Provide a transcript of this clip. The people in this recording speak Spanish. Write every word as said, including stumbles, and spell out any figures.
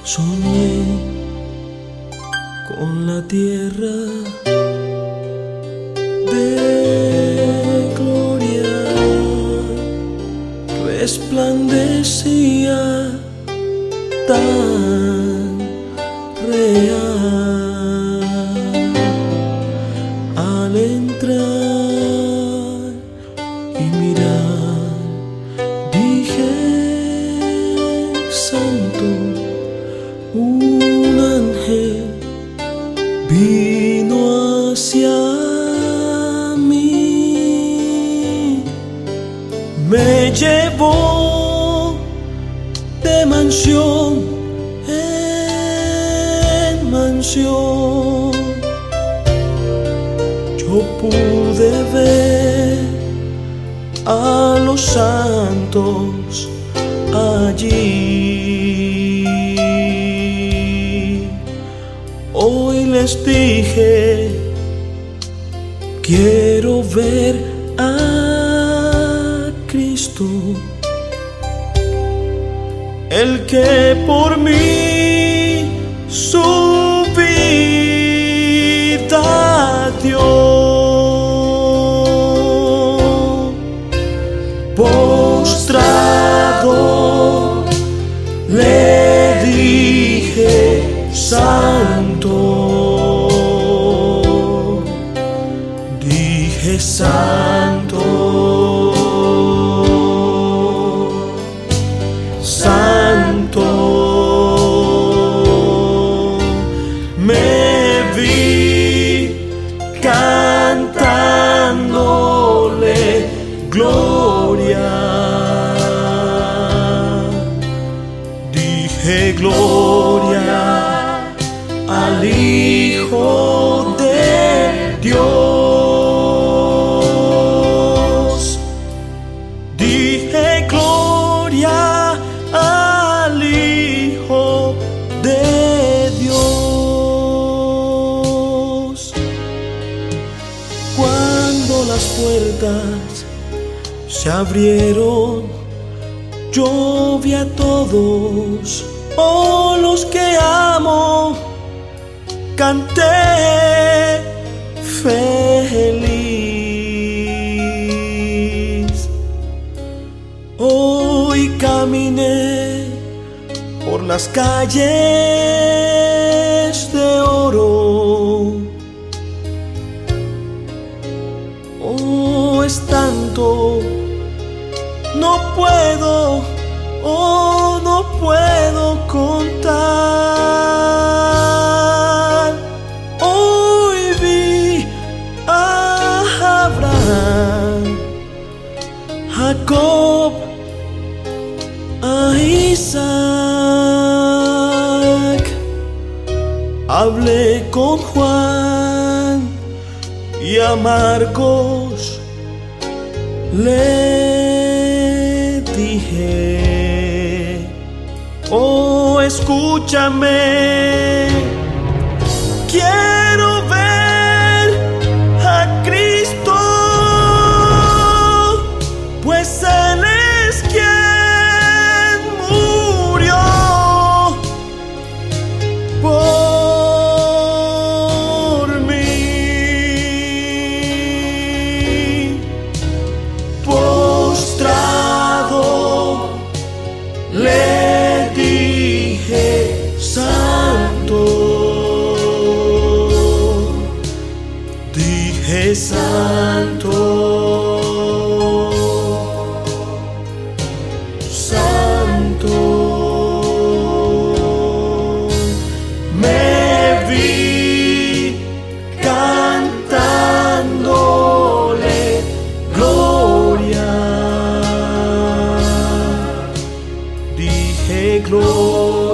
Soñé con la tierra de gloria, resplandecía tan real al entrar y mirar. Dije: santo. Un ángel vino hacia mí, me llevó de mansión en mansión. Yo pude ver a los santos allí. Hoy les dije: quiero ver a Cristo, el que por mí su vida dio. Postrado le dije: santo. Dije: santo, santo. Me vi cantándole gloria. Dije: gloria al Hijo de Dios. Dije: gloria al Hijo de Dios. Cuando las puertas se abrieron, yo vi a todos, oh, los que amo. Canté feliz. Hoy caminé por las calles de oro. Oh, es tanto, no puedo, oh, no puedo contar. Hoy vi a Abraham, Jacob, a Isaac. Hablé con Juan y a Marcos le dije: oh, escúchame, quiero ver a Cristo, pues Él es quien murió por mí. Postrado le dije: santo. Dije: santo, santo. Me vi cantándole gloria. Dije: gloria